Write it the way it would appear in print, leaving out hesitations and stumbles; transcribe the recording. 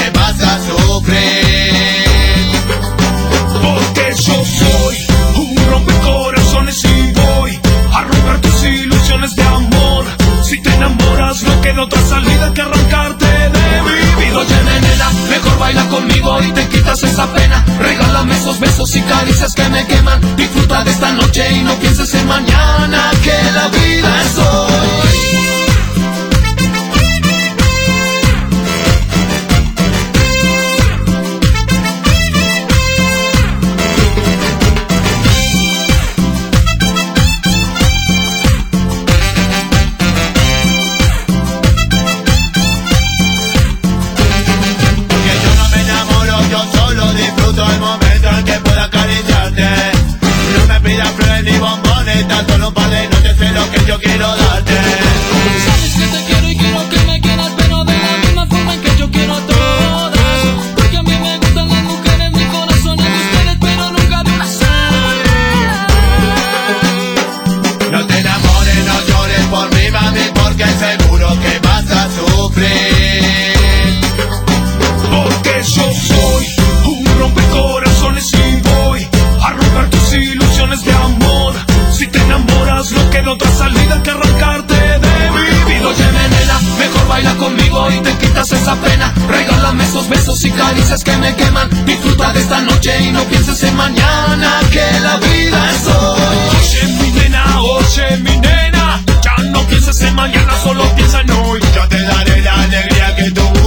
que vas a sufrir. Porque yo soy un rompecorazones y voy a romper tus ilusiones de amor. Si te enamoras no queda otra salida que arrancarte de mi vida. Oye nena, mejor baila conmigo y te quitas esa pena. Regálame esos besos y caricias que me queman. Disfruta de esta noche y no pienses en mañana, que la vida es hoy. El momento en que pueda acariciarte. No me pidas flores ni bombones, tan solo un par de noches sé lo que yo quiero darte. Sabes que te quiero y quiero que me quieras, pero de la misma forma en que yo quiero a todas. Porque a mí me gustan las mujeres, mi corazón es de ustedes, pero nunca de una sola. No te enamores, no llores por mí, mami, porque seguro que vas a sufrir. Porque yo soy un rompecorazones y voy a romper tus ilusiones de amor. Si te enamoras no queda otra salida que arrancarte de mi vida. Oye nena, mejor baila conmigo y te quitas esa pena. Regálame esos besos y caricias que me queman. Disfruta de esta noche y no pienses en mañana, que la vida es hoy. Oye mi nena, ya no pienses en mañana, solo piensa en hoy. Yo te daré la alegría que tú